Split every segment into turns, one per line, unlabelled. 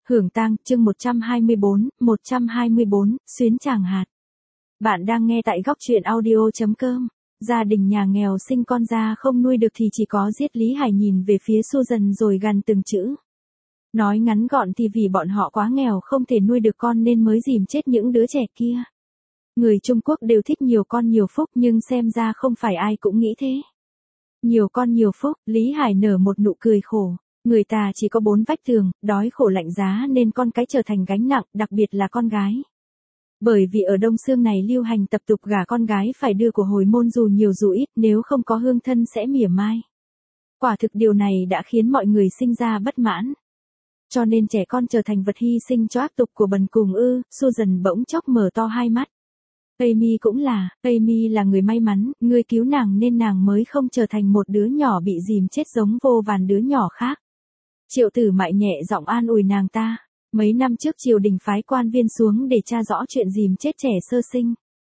Hưởng tang, chương 124, xuyến chàng hạt. Bạn đang nghe tại góc truyện audio.com. Gia đình nhà nghèo sinh con ra không nuôi được thì chỉ có giết. Lý Hải nhìn về phía Susan rồi gằn từng chữ. Nói ngắn gọn thì vì bọn họ quá nghèo không thể nuôi được con nên mới dìm chết những đứa trẻ kia. Người Trung Quốc đều thích nhiều con nhiều phúc nhưng xem ra không phải ai cũng nghĩ thế. Nhiều con nhiều phúc, Lý Hải nở một nụ cười khổ. Người ta chỉ có 4 vách tường, đói khổ lạnh giá nên con cái trở thành gánh nặng, đặc biệt là con gái. Bởi vì ở Đông Xương này lưu hành tập tục gả con gái phải đưa của hồi môn dù nhiều dù ít, nếu không có hương thân sẽ mỉa mai. Quả thực điều này đã khiến mọi người sinh ra bất mãn. Cho nên trẻ con trở thành vật hy sinh cho áp tục của bần cùng ư. Susan bỗng chốc mở to hai mắt. Amy cũng là, Amy là người may mắn, ngươi cứu nàng nên nàng mới không trở thành một đứa nhỏ bị dìm chết giống vô vàn đứa nhỏ khác. Triệu Tử Mại nhẹ giọng an ủi nàng ta. Mấy năm trước triều đình phái quan viên xuống để tra rõ chuyện dìm chết trẻ sơ sinh.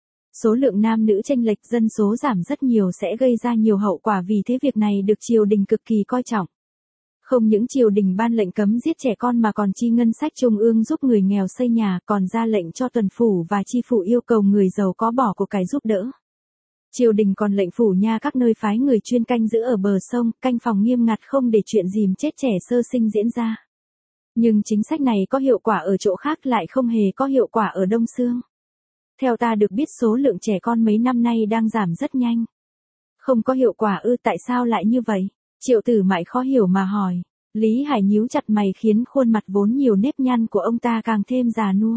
Số lượng nam nữ chênh lệch dân số giảm rất nhiều sẽ gây ra nhiều hậu quả, vì thế việc này được triều đình cực kỳ coi trọng. Không những triều đình ban lệnh cấm giết trẻ con mà còn chi ngân sách trung ương giúp người nghèo xây nhà, còn ra lệnh cho tuần phủ và chi phủ yêu cầu người giàu có bỏ của cải giúp đỡ. Triều đình còn lệnh phủ nha các nơi phái người chuyên canh giữ ở bờ sông, canh phòng nghiêm ngặt không để chuyện dìm chết trẻ sơ sinh diễn ra. Nhưng chính sách này có hiệu quả ở chỗ khác lại không hề có hiệu quả ở Đông Xương. Theo ta được biết số lượng trẻ con mấy năm nay đang giảm rất nhanh. Không có hiệu quả ư? Tại sao lại như vậy? Triệu Tử Mại khó hiểu mà hỏi. Lý Hải nhíu chặt mày khiến khuôn mặt vốn nhiều nếp nhăn của ông ta càng thêm già nua.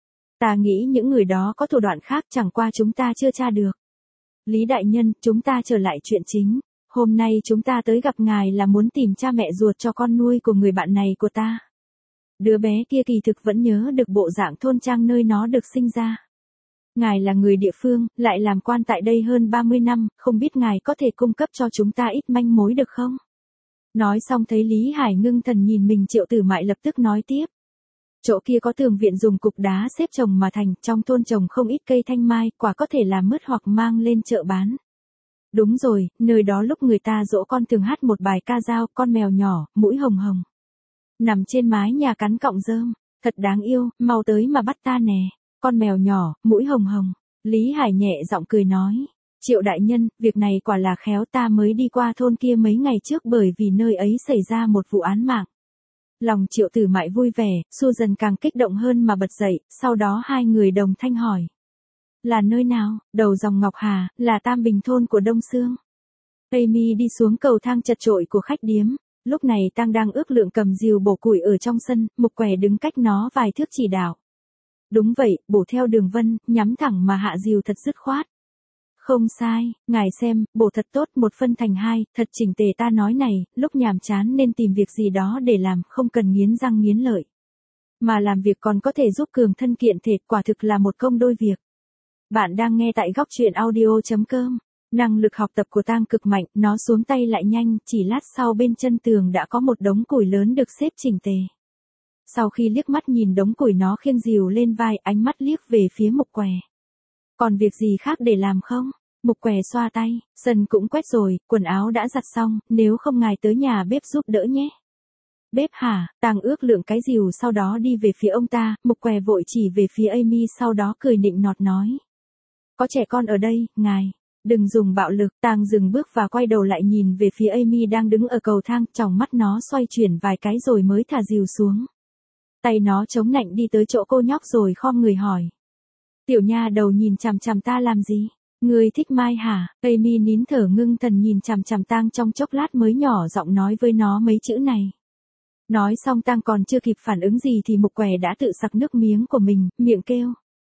Ta nghĩ những người đó có thủ đoạn khác, chẳng qua chúng ta chưa tra được. Lý đại nhân, chúng ta trở lại chuyện chính. Hôm nay chúng ta tới gặp ngài là muốn tìm cha mẹ ruột cho con nuôi của người bạn này của ta. Đứa bé kia kỳ thực vẫn nhớ được bộ dạng thôn trang nơi nó được sinh ra. Ngài là người địa phương, lại làm quan tại đây hơn 30 năm, không biết ngài có thể cung cấp cho chúng ta ít manh mối được không? Nói xong thấy Lý Hải ngưng thần nhìn mình, Triệu Tử Mại lập tức nói tiếp. Chỗ kia có tường viện dùng cục đá xếp trồng mà thành, trong thôn trồng không ít cây thanh mai, quả có thể làm mứt hoặc mang lên chợ bán. Đúng rồi, nơi đó lúc người ta dỗ con thường hát một bài ca dao, con mèo nhỏ, mũi hồng hồng. Nằm trên mái nhà cắn cọng rơm, thật đáng yêu, mau tới mà bắt ta nè. Con mèo nhỏ, mũi hồng hồng. Lý Hải nhẹ giọng cười nói. Triệu đại nhân, việc này quả là khéo, ta mới đi qua thôn kia mấy ngày trước bởi vì nơi ấy xảy ra một vụ án mạng. Lòng Triệu Tử Mại vui vẻ, Susan càng kích động hơn mà bật dậy, sau đó hai người đồng thanh hỏi. Là nơi nào? Đầu dòng Ngọc Hà, là Tam Bình thôn của Đông Xương. Amy đi xuống cầu thang chật chội của khách điếm. Lúc này Tăng đang ước lượng cầm rìu bổ củi ở trong sân, Mục Què đứng cách nó vài thước chỉ đạo. Đúng vậy, bổ theo đường vân, nhắm thẳng mà hạ rìu thật dứt khoát. Không sai, ngài xem, bổ thật tốt, một phân thành hai, thật chỉnh tề. Ta nói này, lúc nhàm chán nên tìm việc gì đó để làm, không cần nghiến răng nghiến lợi. Mà làm việc còn có thể giúp cường thân kiện thể, quả thực là một công đôi việc. Bạn đang nghe tại góc truyện audio.com. Năng lực học tập của Tang cực mạnh, nó xuống tay lại nhanh, chỉ lát sau bên chân tường đã có một đống củi lớn được xếp chỉnh tề. Sau khi liếc mắt nhìn đống củi, nó khiêng rìu lên vai, ánh mắt liếc về phía Mục Què. Còn việc gì khác để làm không? Mục Què xoa tay, sân cũng quét rồi, quần áo đã giặt xong, nếu không ngài tới nhà bếp giúp đỡ nhé. Bếp hả? Tang ước lượng cái rìu sau đó đi về phía ông ta, Mục Què vội chỉ về phía Amy sau đó cười nịnh nọt nói. Có trẻ con ở đây, ngài. Đừng dùng bạo lực. Tang dừng bước và quay đầu lại nhìn về phía Amy đang đứng ở cầu thang, tròng mắt nó xoay chuyển vài cái rồi mới thả rìu xuống. Tay nó chống nạnh đi tới chỗ cô nhóc rồi khom người hỏi. Tiểu nha đầu nhìn chằm chằm ta làm gì? Ngươi thích mai hả? Amy nín thở ngưng thần nhìn chằm chằm Tang trong chốc lát mới nhỏ giọng nói với nó mấy chữ này. Nói xong Tang còn chưa kịp phản ứng gì thì Mục Què đã tự sặc nước miếng của mình, miệng kêu.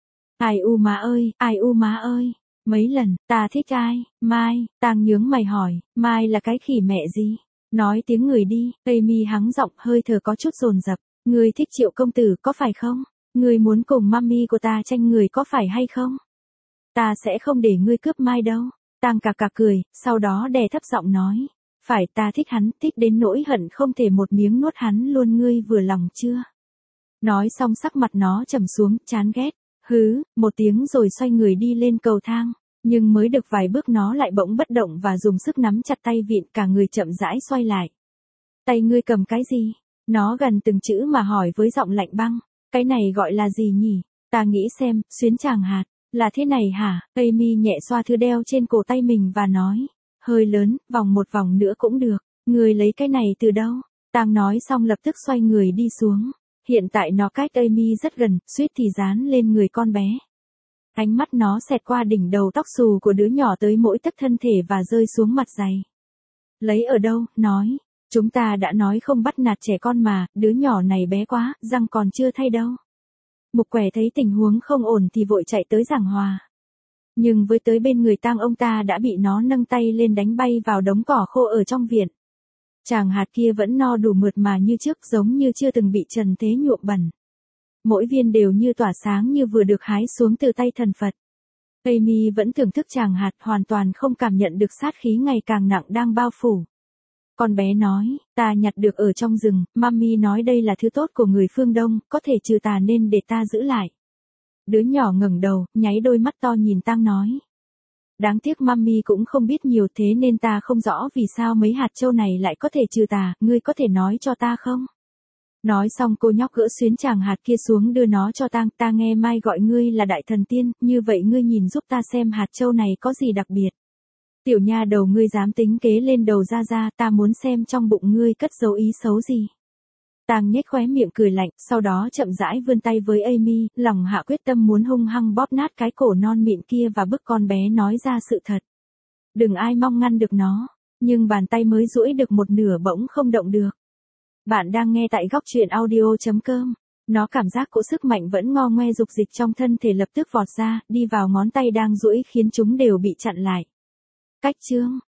Ai u má ơi, ai u má ơi. Mấy lần, ta thích ai? Mai. Tang nhướng mày hỏi, Mai là cái khỉ mẹ gì? Nói tiếng người đi. Amy hắng giọng, hơi thở có chút dồn dập. Ngươi thích Triệu công tử có phải không? Ngươi muốn cùng mami của ta tranh người có phải hay không? Ta sẽ không để ngươi cướp Mai đâu. Tang cà cà cười, sau đó đè thấp giọng nói. Phải, ta thích hắn, thích đến nỗi hận không thể một miếng nuốt hắn luôn, ngươi vừa lòng chưa? Nói xong sắc mặt nó trầm xuống, chán ghét. Hứ, một tiếng rồi xoay người đi lên cầu thang. Nhưng mới được vài bước nó lại bỗng bất động và dùng sức nắm chặt tay vịn, cả người chậm rãi xoay lại. Tay ngươi cầm cái gì? Nó gần từng chữ mà hỏi với giọng lạnh băng. Cái này gọi là gì nhỉ? Ta nghĩ xem, xuyến tràng hạt. Là thế này hả? Amy nhẹ xoa thứ đeo trên cổ tay mình và nói. Hơi lớn, vòng một vòng nữa cũng được. Người lấy cái này từ đâu? Tang nói xong lập tức xoay người đi xuống. Hiện tại nó cách Amy rất gần, suýt thì dán lên người con bé. Ánh mắt nó xẹt qua đỉnh đầu tóc xù của đứa nhỏ tới mỗi tấc thân thể và rơi xuống mặt giày. Lấy ở đâu? Nói. Chúng ta đã nói không bắt nạt trẻ con mà, đứa nhỏ này bé quá, răng còn chưa thay đâu. Mục Quẻ thấy tình huống không ổn thì vội chạy tới giảng hòa. Nhưng với tới bên người Tang, ông ta đã bị nó nâng tay lên đánh bay vào đống cỏ khô ở trong viện. Tràng hạt kia vẫn no đủ mượt mà như trước, giống như chưa từng bị trần thế nhuộm bẩn. Mỗi viên đều như tỏa sáng như vừa được hái xuống từ tay thần Phật. Amy vẫn thưởng thức tràng hạt, hoàn toàn không cảm nhận được sát khí ngày càng nặng đang bao phủ. Con bé nói, ta nhặt được ở trong rừng, Mami nói đây là thứ tốt của người phương Đông, có thể trừ tà nên để ta giữ lại. Đứa nhỏ ngẩng đầu, nháy đôi mắt to nhìn Tang nói. Đáng tiếc Mami cũng không biết nhiều thế nên ta không rõ vì sao mấy hạt châu này lại có thể trừ tà, ngươi có thể nói cho ta không? Nói xong cô nhóc gỡ xuyến tràng hạt kia xuống đưa nó cho Tang, ta nghe Mai gọi ngươi là đại thần tiên, như vậy ngươi nhìn giúp ta xem hạt châu này có gì đặc biệt. Tiểu nha đầu ngươi dám tính kế lên đầu ra, ta muốn xem trong bụng ngươi cất giấu ý xấu gì. Tang nhếch khóe miệng cười lạnh, sau đó chậm rãi vươn tay với Amy, lòng hạ quyết tâm muốn hung hăng bóp nát cái cổ non mịn kia và bức con bé nói ra sự thật. Đừng ai mong ngăn được nó, nhưng bàn tay mới duỗi được một nửa bỗng không động được. Bạn đang nghe tại góc truyện audio.com. Nó cảm giác cỗ sức mạnh vẫn ngo ngoe dục dịch trong thân thể lập tức vọt ra, đi vào ngón tay đang duỗi khiến chúng đều bị chặn lại. Cách chương